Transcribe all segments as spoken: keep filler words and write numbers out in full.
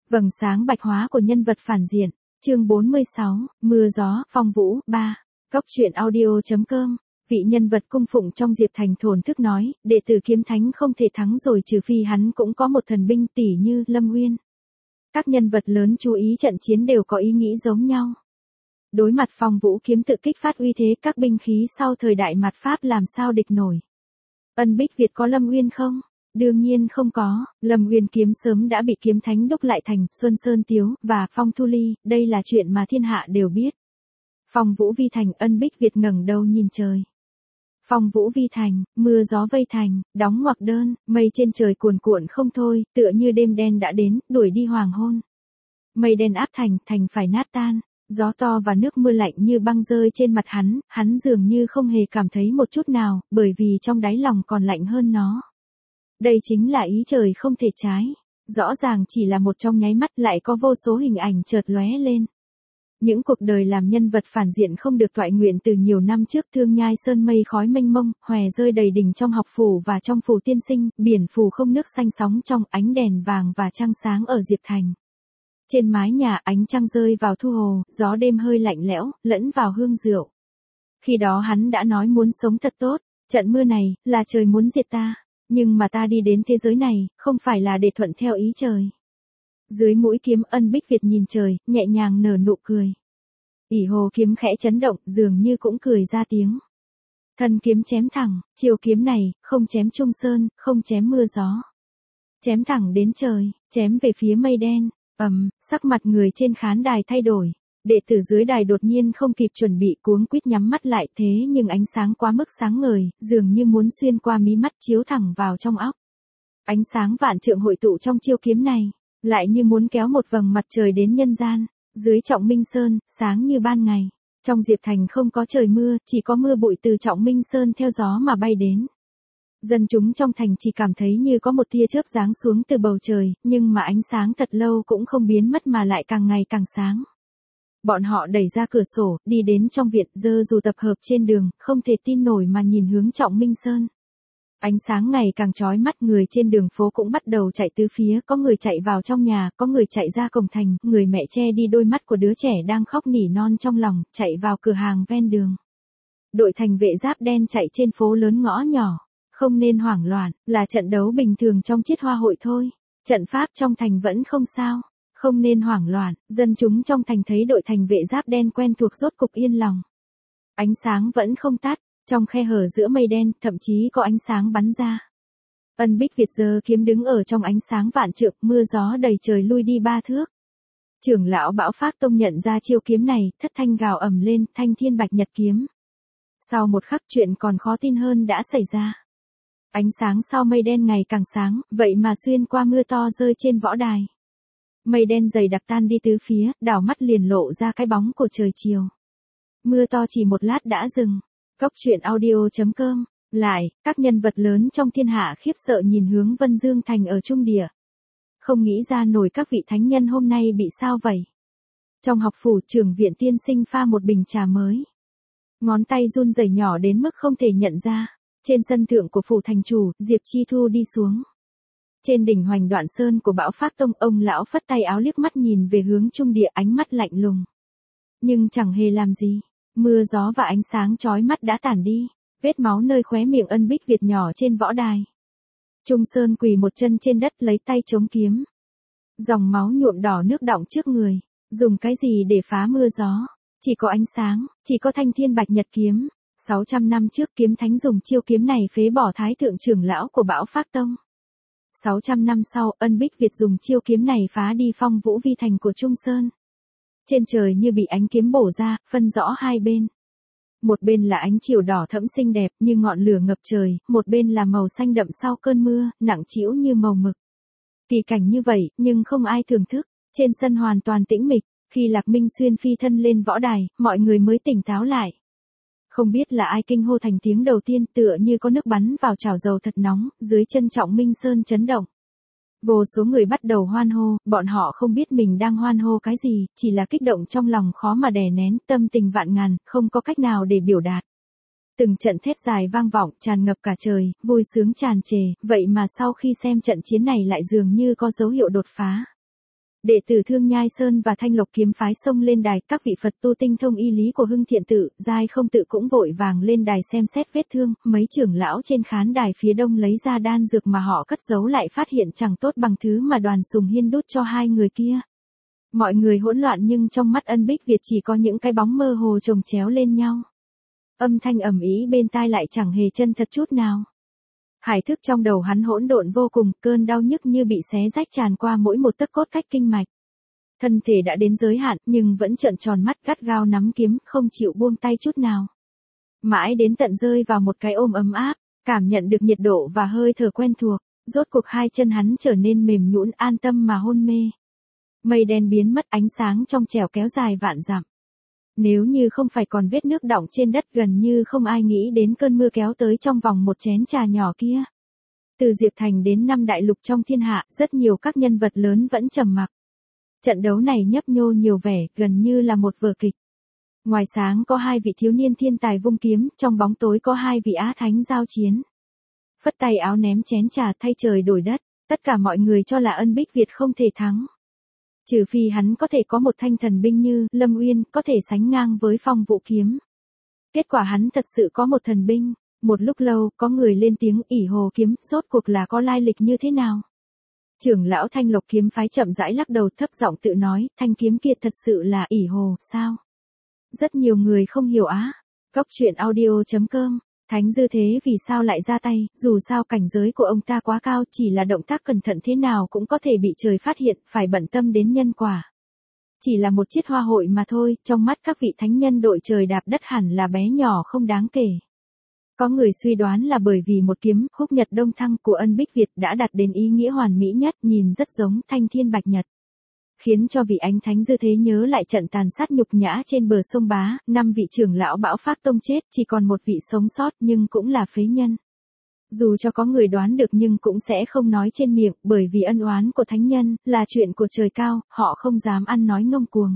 Vầng sáng bạch hóa của nhân vật phản diện. Chương bốn mươi sáu, Mưa gió, phong vũ, ba. Cốc truyện audio.com. Vị nhân vật cung phụng trong Diệp Thành thổn thức nói, đệ tử kiếm thánh không thể thắng rồi trừ phi hắn cũng có một thần binh tỷ như Lâm Uyên. Các nhân vật lớn chú ý trận chiến đều có ý nghĩ giống nhau. Đối mặt phong vũ kiếm tự kích phát uy thế các binh khí sau thời đại mạt Pháp làm sao địch nổi. Ân Bích Việt có Lâm Uyên không? Đương nhiên không có, Lâm Uyên kiếm sớm đã bị kiếm thánh đúc lại thành Xuân Sơn Tiếu và Phong Thu Ly, đây là chuyện mà thiên hạ đều biết. Phong Vũ vi thành, Ân Bích Việt ngẩng đầu nhìn trời. Phong Vũ vi thành, mưa gió vây thành, đóng ngoặc đơn, mây trên trời cuồn cuộn không thôi, tựa như đêm đen đã đến, đuổi đi hoàng hôn. Mây đen áp thành, thành phải nát tan, gió to và nước mưa lạnh như băng rơi trên mặt hắn, hắn dường như không hề cảm thấy một chút nào, bởi vì trong đáy lòng còn lạnh hơn nó. Đây chính là ý trời không thể trái. Rõ ràng chỉ là một trong nháy mắt lại có vô số hình ảnh chợt lóe lên. Những cuộc đời làm nhân vật phản diện không được toại nguyện từ nhiều năm trước Thương Nhai Sơn mây khói mênh mông, hòe rơi đầy đỉnh trong học phủ và trong phủ tiên sinh, biển phủ không nước xanh sóng trong ánh đèn vàng và trăng sáng ở Diệp Thành. Trên mái nhà ánh trăng rơi vào thu hồ, gió đêm hơi lạnh lẽo, lẫn vào hương rượu. Khi đó hắn đã nói muốn sống thật tốt, trận mưa này, là trời muốn diệt ta. Nhưng mà ta đi đến thế giới này, không phải là để thuận theo ý trời. Dưới mũi kiếm Ân Bích Việt nhìn trời, nhẹ nhàng nở nụ cười. ỷ hồ kiếm khẽ chấn động, dường như cũng cười ra tiếng. Thân kiếm chém thẳng, chiều kiếm này, không chém trung sơn, không chém mưa gió. Chém thẳng đến trời, chém về phía mây đen, ầm, sắc mặt người trên khán đài thay đổi. Đệ tử dưới đài đột nhiên không kịp chuẩn bị cuống quýt nhắm mắt lại thế nhưng ánh sáng quá mức sáng ngời, dường như muốn xuyên qua mí mắt chiếu thẳng vào trong óc. Ánh sáng vạn trượng hội tụ trong chiêu kiếm này, lại như muốn kéo một vầng mặt trời đến nhân gian, dưới Trọng Minh Sơn, sáng như ban ngày. Trong Diệp Thành không có trời mưa, chỉ có mưa bụi từ Trọng Minh Sơn theo gió mà bay đến. Dân chúng trong thành chỉ cảm thấy như có một tia chớp giáng xuống từ bầu trời, nhưng mà ánh sáng thật lâu cũng không biến mất mà lại càng ngày càng sáng. Bọn họ đẩy ra cửa sổ, đi đến trong viện, giơ dù tập hợp trên đường, không thể tin nổi mà nhìn hướng Trọng Minh Sơn. Ánh sáng ngày càng chói mắt, người trên đường phố cũng bắt đầu chạy tứ phía, có người chạy vào trong nhà, có người chạy ra cổng thành, người mẹ che đi đôi mắt của đứa trẻ đang khóc nỉ non trong lòng, chạy vào cửa hàng ven đường. Đội thành vệ giáp đen chạy trên phố lớn ngõ nhỏ, không nên hoảng loạn, là trận đấu bình thường trong chiết hoa hội thôi, trận pháp trong thành vẫn không sao. Không nên hoảng loạn, dân chúng trong thành thấy đội thành vệ giáp đen quen thuộc rốt cục yên lòng. Ánh sáng vẫn không tắt, trong khe hở giữa mây đen, thậm chí có ánh sáng bắn ra. Ân Bích Việt giơ kiếm đứng ở trong ánh sáng vạn trượng, mưa gió đầy trời lui đi ba thước. Trưởng lão Bão Phác Tông nhận ra chiêu kiếm này, thất thanh gào ầm lên, Thanh Thiên Bạch Nhật kiếm. Sau một khắc chuyện còn khó tin hơn đã xảy ra. Ánh sáng sau mây đen ngày càng sáng, vậy mà xuyên qua mưa to rơi trên võ đài. Mây đen dày đặc tan đi tứ phía, đảo mắt liền lộ ra cái bóng của trời chiều. Mưa to chỉ một lát đã dừng. Cốc truyện audio.com. Lại, các nhân vật lớn trong thiên hạ khiếp sợ nhìn hướng Vân Dương Thành ở Trung Địa. Không nghĩ ra nổi các vị thánh nhân hôm nay bị sao vậy. Trong học phủ trưởng viện tiên sinh pha một bình trà mới. Ngón tay run rẩy nhỏ đến mức không thể nhận ra. Trên sân thượng của phủ thành chủ, Diệp Chi Thu đi xuống. Trên đỉnh Hoành Đoạn Sơn của Bão Phác Tông, ông lão phất tay áo liếc mắt nhìn về hướng Trung Địa, ánh mắt lạnh lùng. Nhưng chẳng hề làm gì, mưa gió và ánh sáng chói mắt đã tản đi, vết máu nơi khóe miệng Ân Bích Việt nhỏ trên võ đài. Trung Sơn quỳ một chân trên đất lấy tay chống kiếm. Dòng máu nhuộm đỏ nước đọng trước người, dùng cái gì để phá mưa gió, chỉ có ánh sáng, chỉ có Thanh Thiên Bạch Nhật kiếm. sáu trăm năm trước kiếm thánh dùng chiêu kiếm này phế bỏ thái thượng trưởng lão của Bão Phác Tông. sáu trăm năm sau, Ân Bích Việt dùng chiêu kiếm này phá đi phong vũ vi thành của Trung Sơn. Trên trời như bị ánh kiếm bổ ra, phân rõ hai bên. Một bên là ánh chiều đỏ thẫm xinh đẹp như ngọn lửa ngập trời, một bên là màu xanh đậm sau cơn mưa, nặng trĩu như màu mực. Kỳ cảnh như vậy, nhưng không ai thưởng thức. Trên sân hoàn toàn tĩnh mịch, khi Lạc Minh Xuyên phi thân lên võ đài, mọi người mới tỉnh táo lại. Không biết là ai kinh hô thành tiếng đầu tiên, tựa như có nước bắn vào chảo dầu thật nóng, dưới chân Trọng Minh Sơn chấn động. Vô số người bắt đầu hoan hô, bọn họ không biết mình đang hoan hô cái gì, chỉ là kích động trong lòng khó mà đè nén, tâm tình vạn ngàn, không có cách nào để biểu đạt. Từng trận thét dài vang vọng, tràn ngập cả trời, vui sướng tràn trề, vậy mà sau khi xem trận chiến này lại dường như có dấu hiệu đột phá. Đệ tử Thương Nhai Sơn và Thanh Lộc kiếm phái xông lên đài, các vị Phật tu tinh thông y lý của Hưng Thiện tự, Giai Không tự cũng vội vàng lên đài xem xét vết thương, mấy trưởng lão trên khán đài phía đông lấy ra đan dược mà họ cất giấu lại phát hiện chẳng tốt bằng thứ mà Đoàn Sùng Hiên đút cho hai người kia. Mọi người hỗn loạn nhưng trong mắt Ân Bích Việt chỉ có những cái bóng mơ hồ chồng chéo lên nhau. Âm thanh ầm ĩ bên tai lại chẳng hề chân thật chút nào. Hải thức trong đầu hắn hỗn độn vô cùng, cơn đau nhức như bị xé rách tràn qua mỗi một tấc cốt cách kinh mạch. Thân thể đã đến giới hạn, nhưng vẫn trợn tròn mắt gắt gao nắm kiếm, không chịu buông tay chút nào. Mãi đến tận rơi vào một cái ôm ấm áp, cảm nhận được nhiệt độ và hơi thở quen thuộc, rốt cuộc hai chân hắn trở nên mềm nhũn, an tâm mà hôn mê. Mây đen biến mất, ánh sáng trong trẻo kéo dài vạn dặm. Nếu như không phải còn vết nước đọng trên đất, gần như không ai nghĩ đến cơn mưa kéo tới trong vòng một chén trà nhỏ kia. Từ Diệp Thành đến năm đại lục trong thiên hạ, rất nhiều các nhân vật lớn vẫn trầm mặc. Trận đấu này nhấp nhô nhiều vẻ, gần như là một vở kịch. Ngoài sáng có hai vị thiếu niên thiên tài vung kiếm, trong bóng tối có hai vị á thánh giao chiến. Phất tay áo ném chén trà thay trời đổi đất, tất cả mọi người cho là Ân Bích Việt không thể thắng. Trừ phi hắn có thể có một thanh thần binh như Lâm Uyên, có thể sánh ngang với Phong Vũ kiếm. Kết quả hắn thật sự có một thần binh. Một lúc lâu, có người lên tiếng ỷ hồ kiếm, rốt cuộc là có lai lịch như thế nào? Trưởng lão Thanh Lộc kiếm phái chậm rãi lắc đầu, thấp giọng tự nói, thanh kiếm kia thật sự là ỷ hồ, sao? Rất nhiều người không hiểu á. Góc truyện audio chấm com. Thánh Dư Thế vì sao lại ra tay, dù sao cảnh giới của ông ta quá cao, chỉ là động tác cẩn thận thế nào cũng có thể bị trời phát hiện, phải bận tâm đến nhân quả. Chỉ là một chiếc hoa hội mà thôi, trong mắt các vị thánh nhân đội trời đạp đất hẳn là bé nhỏ không đáng kể. Có người suy đoán là bởi vì một kiếm Húc Nhật Đông Thăng của Ân Bích Việt đã đạt đến ý nghĩa hoàn mỹ nhất, nhìn rất giống Thanh Thiên Bạch Nhật. Khiến cho vị ánh thánh Dư Thế nhớ lại trận tàn sát nhục nhã trên bờ sông Bá, năm vị trưởng lão Bão Phác Tông chết, chỉ còn một vị sống sót nhưng cũng là phế nhân. Dù cho có người đoán được nhưng cũng sẽ không nói trên miệng, bởi vì ân oán của thánh nhân là chuyện của trời cao, họ không dám ăn nói ngông cuồng.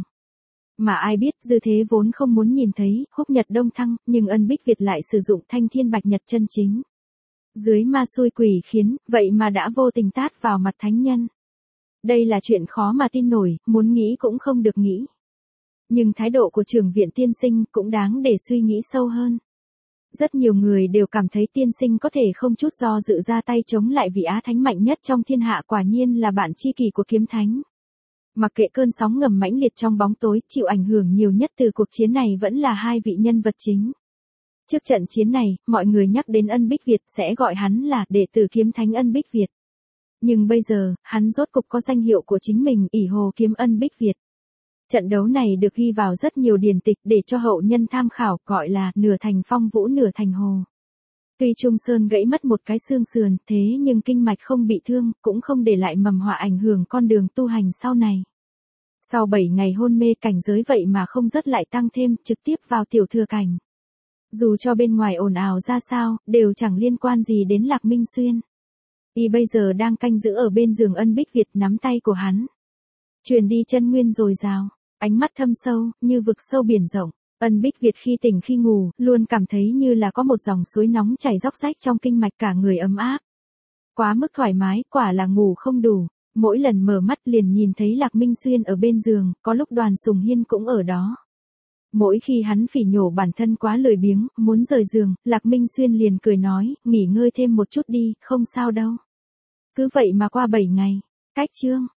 Mà ai biết Dư Thế vốn không muốn nhìn thấy Húc Nhật Đông Thăng, nhưng Ân Bích Việt lại sử dụng Thanh Thiên Bạch Nhật chân chính. Dưới ma xui quỷ khiến, vậy mà đã vô tình tát vào mặt thánh nhân. Đây là chuyện khó mà tin nổi, muốn nghĩ cũng không được nghĩ. Nhưng thái độ của trưởng viện tiên sinh cũng đáng để suy nghĩ sâu hơn. Rất nhiều người đều cảm thấy tiên sinh có thể không chút do dự ra tay chống lại vị á thánh mạnh nhất trong thiên hạ, quả nhiên là bạn tri kỷ của kiếm thánh. Mặc kệ cơn sóng ngầm mãnh liệt trong bóng tối, chịu ảnh hưởng nhiều nhất từ cuộc chiến này vẫn là hai vị nhân vật chính. Trước trận chiến này, mọi người nhắc đến Ân Bích Việt sẽ gọi hắn là đệ tử kiếm thánh Ân Bích Việt. Nhưng bây giờ, hắn rốt cục có danh hiệu của chính mình, ỷ hồ kiếm Ân Bích Việt. Trận đấu này được ghi vào rất nhiều điển tịch để cho hậu nhân tham khảo, gọi là nửa thành Phong Vũ nửa thành hồ. Tuy Trung Sơn gãy mất một cái xương sườn, thế nhưng kinh mạch không bị thương, cũng không để lại mầm họa ảnh hưởng con đường tu hành sau này. Sau bảy ngày hôn mê, cảnh giới vậy mà không rớt lại tăng thêm, trực tiếp vào tiểu thừa cảnh. Dù cho bên ngoài ồn ào ra sao, đều chẳng liên quan gì đến Lạc Minh Xuyên. Y bây giờ đang canh giữ ở bên giường Ân Bích Việt, nắm tay của hắn. Truyền đi chân nguyên dồi dào, ánh mắt thâm sâu, như vực sâu biển rộng. Ân Bích Việt khi tỉnh khi ngủ, luôn cảm thấy như là có một dòng suối nóng chảy róc rách trong kinh mạch, cả người ấm áp. Quá mức thoải mái, quả là ngủ không đủ. Mỗi lần mở mắt liền nhìn thấy Lạc Minh Xuyên ở bên giường, có lúc Đoàn Sùng Hiên cũng ở đó. Mỗi khi hắn phỉ nhổ bản thân quá lười biếng, muốn rời giường, Lạc Minh Xuyên liền cười nói, nghỉ ngơi thêm một chút đi, không sao đâu. Cứ vậy mà qua bảy ngày. Cách chương.